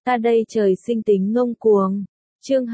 Ta đây trời sinh tính ngông cuồng. Chương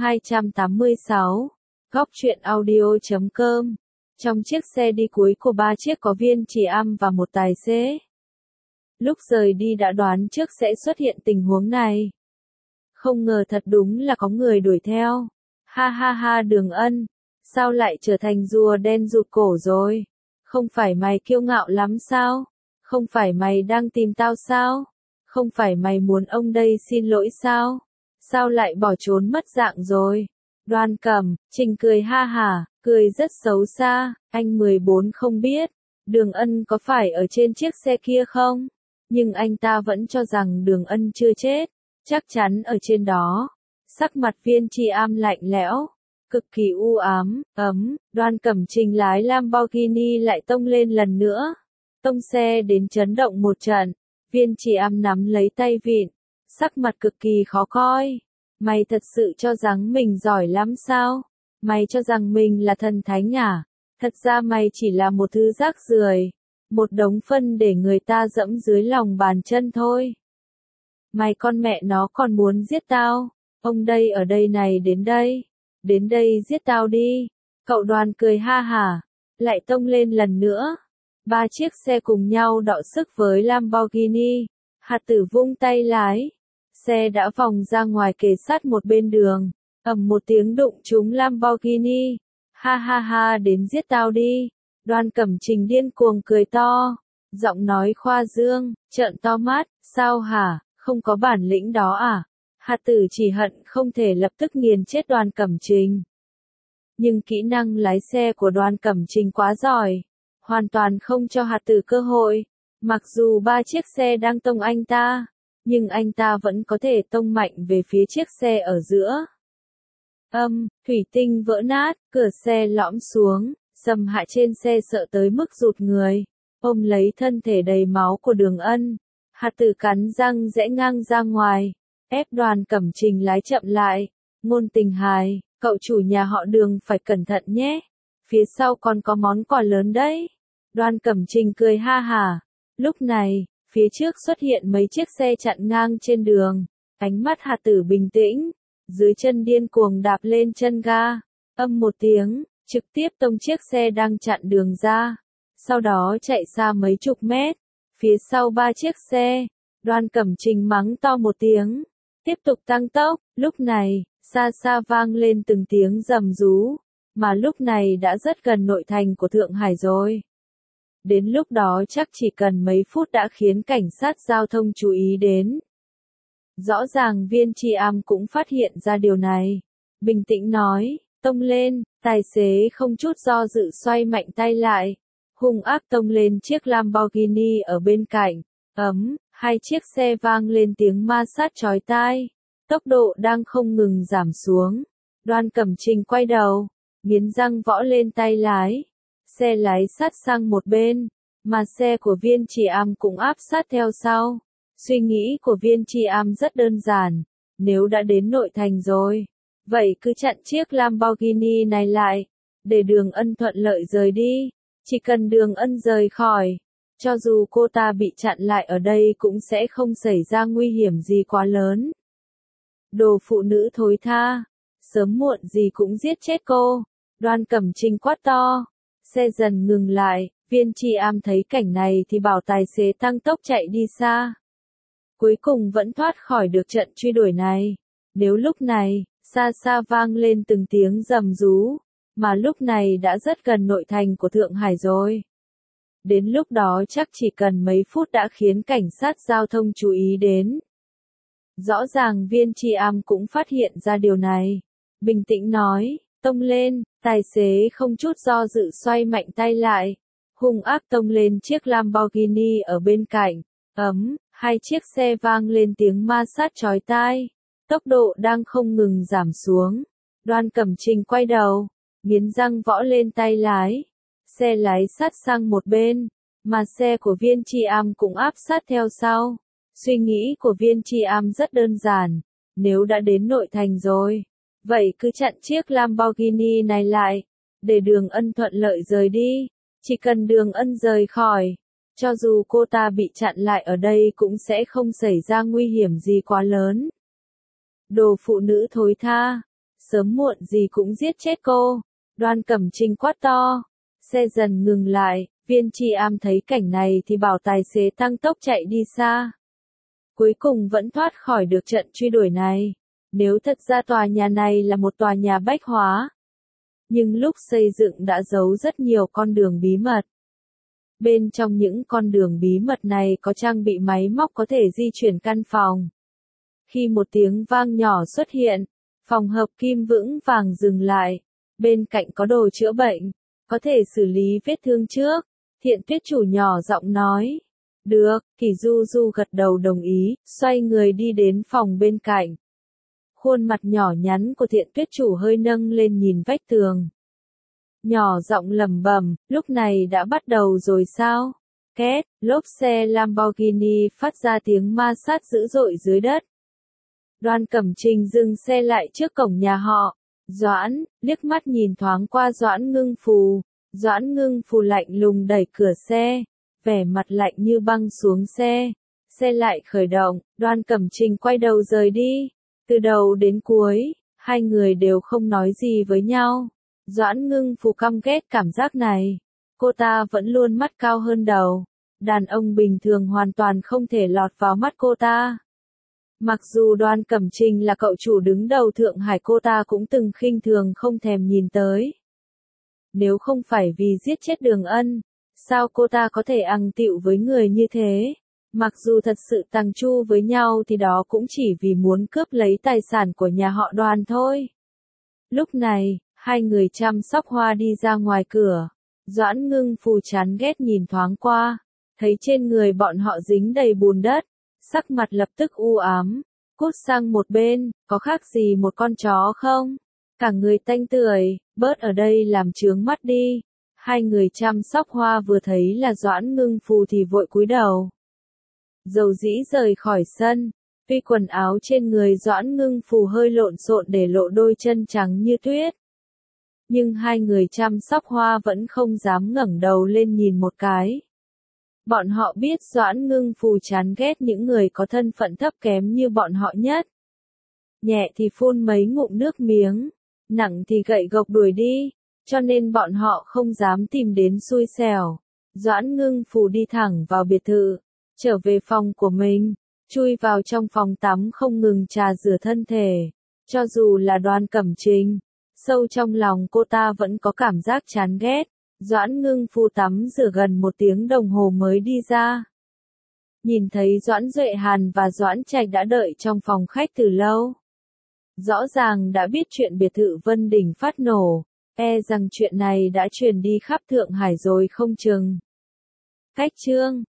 286. Góc truyện audio.com. Trong chiếc xe đi cuối của 3 chiếc có Viên Trì Am và một tài xế. Lúc rời đi đã đoán trước sẽ xuất hiện tình huống này. Không ngờ thật đúng là có người đuổi theo. Ha ha ha, Đường Ân, sao lại trở thành rùa đen rụt cổ rồi? Không phải mày kiêu ngạo lắm sao? Không phải mày đang tìm tao sao? Không phải mày muốn ông đây xin lỗi sao? Sao lại bỏ trốn mất dạng rồi? Đoan Cẩm, Trình cười ha hả, cười rất xấu xa, anh 14 không biết, Đường Ân có phải ở trên chiếc xe kia không? Nhưng anh ta vẫn cho rằng Đường Ân chưa chết, chắc chắn ở trên đó. Sắc mặt Viên Trì Am lạnh lẽo, cực kỳ u ám, Đoan Cẩm Trình lái Lamborghini lại tông lên lần nữa. Tông xe đến chấn động một trận, Viên Trì Am nắm lấy tay vịn, sắc mặt cực kỳ khó coi. Mày thật sự cho rằng mình giỏi lắm sao? Mày cho rằng mình là thần thánh à? Thật ra mày chỉ là một thứ rác rưởi, một đống phân để người ta dẫm dưới lòng bàn chân thôi. Mày con mẹ nó còn muốn giết tao? Ông đây ở đây này, đến đây giết tao đi. Cậu Đoàn cười ha hả, lại tông lên lần nữa. 3 chiếc xe cùng nhau đọ sức với Lamborghini. Hạt Tử vung tay lái, xe đã vòng ra ngoài kề sát một bên đường, ầm một tiếng đụng trúng Lamborghini. Ha ha ha, đến giết tao đi. Đoan Cẩm Trình điên cuồng cười to, giọng nói khoa dương, trợn to mắt, sao hả, không có bản lĩnh đó à? Hạt Tử chỉ hận không thể lập tức nghiền chết Đoan Cẩm Trình. Nhưng kỹ năng lái xe của Đoan Cẩm Trình quá giỏi, hoàn toàn không cho Hạt Tử cơ hội. Mặc dù 3 chiếc xe đang tông anh ta, nhưng anh ta vẫn có thể tông mạnh về phía chiếc xe ở giữa. Thủy tinh vỡ nát, cửa xe lõm xuống, Sầm Hại trên xe sợ tới mức rụt người, ôm lấy thân thể đầy máu của Đường Ân. Hạt Tử cắn răng rẽ ngang ra ngoài, ép Đoan Cẩm Trình lái chậm lại. Ngôn Tình Hài, cậu chủ nhà họ Đường phải cẩn thận nhé, phía sau còn có món quà lớn đấy. Đoan Cẩm Trình cười ha hả. Lúc này, phía trước xuất hiện mấy chiếc xe chặn ngang trên đường. Ánh mắt Hạt Tử bình tĩnh, dưới chân điên cuồng đạp lên chân ga. Một tiếng, trực tiếp tông chiếc xe đang chặn đường ra. Sau đó chạy xa mấy chục mét. Phía sau 3 chiếc xe, Đoan Cẩm Trình mắng to một tiếng, tiếp tục tăng tốc. Lúc này, xa xa vang lên từng tiếng rầm rú, mà lúc này đã rất gần nội thành của Thượng Hải rồi. Đến lúc đó chắc chỉ cần mấy phút đã khiến cảnh sát giao thông chú ý đến. Rõ ràng Viên Trì Am cũng phát hiện ra điều này. Bình tĩnh nói, tông lên, tài xế không chút do dự xoay mạnh tay lại, hung ác tông lên chiếc Lamborghini ở bên cạnh. Hai chiếc xe vang lên tiếng ma sát chói tai, tốc độ đang không ngừng giảm xuống. Đoan Cẩm Trình quay đầu, nghiến răng võ lên tay lái. Xe lái sát sang một bên, mà xe của Viên Trì Am cũng áp sát theo sau. Suy nghĩ của Viên Trì Am rất đơn giản, nếu đã đến nội thành rồi, vậy cứ chặn chiếc Lamborghini này lại, để Đường Ân thuận lợi rời đi. Chỉ cần Đường Ân rời khỏi, cho dù cô ta bị chặn lại ở đây cũng sẽ không xảy ra nguy hiểm gì quá lớn. Đồ phụ nữ thối tha, sớm muộn gì cũng giết chết cô. Đoan Cẩm Trình quát to. Xe dần ngừng lại, Viên Trì Am thấy cảnh này thì bảo tài xế tăng tốc chạy đi xa. Cuối cùng vẫn thoát khỏi được trận truy đuổi này. Nếu lúc này, xa xa vang lên từng tiếng rầm rú, mà lúc này đã rất gần nội thành của Thượng Hải rồi. Đến lúc đó chắc chỉ cần mấy phút đã khiến cảnh sát giao thông chú ý đến. Rõ ràng Viên Trì Am cũng phát hiện ra điều này. Bình tĩnh nói, tông lên, tài xế không chút do dự xoay mạnh tay lại, hung ác tông lên chiếc Lamborghini ở bên cạnh. Hai chiếc xe vang lên tiếng ma sát chói tai, tốc độ đang không ngừng giảm xuống. Đoan Cẩm Trình quay đầu, nghiến răng võ lên tay lái. Xe lái sát sang một bên, mà xe của Viên Trì Am cũng áp sát theo sau. Suy nghĩ của Viên Trì Am rất đơn giản, nếu đã đến nội thành rồi, vậy cứ chặn chiếc Lamborghini này lại, để Đường Ân thuận lợi rời đi. Chỉ cần Đường Ân rời khỏi, cho dù cô ta bị chặn lại ở đây cũng sẽ không xảy ra nguy hiểm gì quá lớn. Đồ phụ nữ thối tha, sớm muộn gì cũng giết chết cô. Đoan Cẩm Trinh quát to. Xe dần ngừng lại, Viên Chi Am thấy cảnh này thì bảo tài xế tăng tốc chạy đi xa. Cuối cùng vẫn thoát khỏi được trận truy đuổi này. Nếu thật ra tòa nhà này là một tòa nhà bách hóa, nhưng lúc xây dựng đã giấu rất nhiều con đường bí mật. Bên trong những con đường bí mật này có trang bị máy móc có thể di chuyển căn phòng. Khi một tiếng vang nhỏ xuất hiện, phòng hợp kim vững vàng dừng lại. Bên cạnh có đồ chữa bệnh, có thể xử lý vết thương trước. Thiện Tuyết chủ nhỏ giọng nói. Được, Kỳ Du Du gật đầu đồng ý, xoay người đi đến phòng bên cạnh. Khuôn mặt nhỏ nhắn của Thiện Tuyết chủ hơi nâng lên nhìn vách tường. Nhỏ giọng lẩm bẩm, lúc này đã bắt đầu rồi sao? Két, lốp xe Lamborghini phát ra tiếng ma sát dữ dội dưới đất. Đoan Cẩm Trinh dừng xe lại trước cổng nhà họ. Doãn, liếc mắt nhìn thoáng qua Doãn Ngưng Phù. Doãn Ngưng Phù lạnh lùng đẩy cửa xe, vẻ mặt lạnh như băng xuống xe. Xe lại khởi động, Đoan Cẩm Trinh quay đầu rời đi. Từ đầu đến cuối, hai người đều không nói gì với nhau. Doãn Ngưng Phù căm ghét cảm giác này. Cô ta vẫn luôn mắt cao hơn đầu. Đàn ông bình thường hoàn toàn không thể lọt vào mắt cô ta. Mặc dù Đoan Cẩm Trinh là cậu chủ đứng đầu Thượng Hải, cô ta cũng từng khinh thường không thèm nhìn tới. Nếu không phải vì giết chết Đường Ân, sao cô ta có thể ăng tịu với người như thế? Mặc dù thật sự tàng chu với nhau thì đó cũng chỉ vì muốn cướp lấy tài sản của nhà họ Đoan thôi. Lúc này, hai người chăm sóc hoa đi ra ngoài cửa. Doãn Ngưng Phù chán ghét nhìn thoáng qua, thấy trên người bọn họ dính đầy bùn đất, sắc mặt lập tức u ám. Cút sang một bên, có khác gì một con chó không? Cả người tanh tưởi, bớt ở đây làm chướng mắt đi. Hai người chăm sóc hoa vừa thấy là Doãn Ngưng Phù thì vội cúi đầu. Dầu dĩ rời khỏi sân, tuy quần áo trên người Doãn Ngưng Phù hơi lộn xộn để lộ đôi chân trắng như tuyết. Nhưng hai người chăm sóc hoa vẫn không dám ngẩng đầu lên nhìn một cái. Bọn họ biết Doãn Ngưng Phù chán ghét những người có thân phận thấp kém như bọn họ nhất. Nhẹ thì phun mấy ngụm nước miếng, nặng thì gậy gộc đuổi đi, cho nên bọn họ không dám tìm đến xui xẻo. Doãn Ngưng Phù đi thẳng vào biệt thự, trở về phòng của mình, chui vào trong phòng tắm không ngừng trà rửa thân thể. Cho dù là Đoan Cẩm Trinh, sâu trong lòng cô ta vẫn có cảm giác chán ghét. Doãn Ngưng Phù tắm rửa gần 1 tiếng đồng hồ mới đi ra. Nhìn thấy Doãn Duệ Hàn và Doãn Trạch đã đợi trong phòng khách từ lâu. Rõ ràng đã biết chuyện biệt thự Vân Đình phát nổ, e rằng chuyện này đã truyền đi khắp Thượng Hải rồi không chừng. Cách chương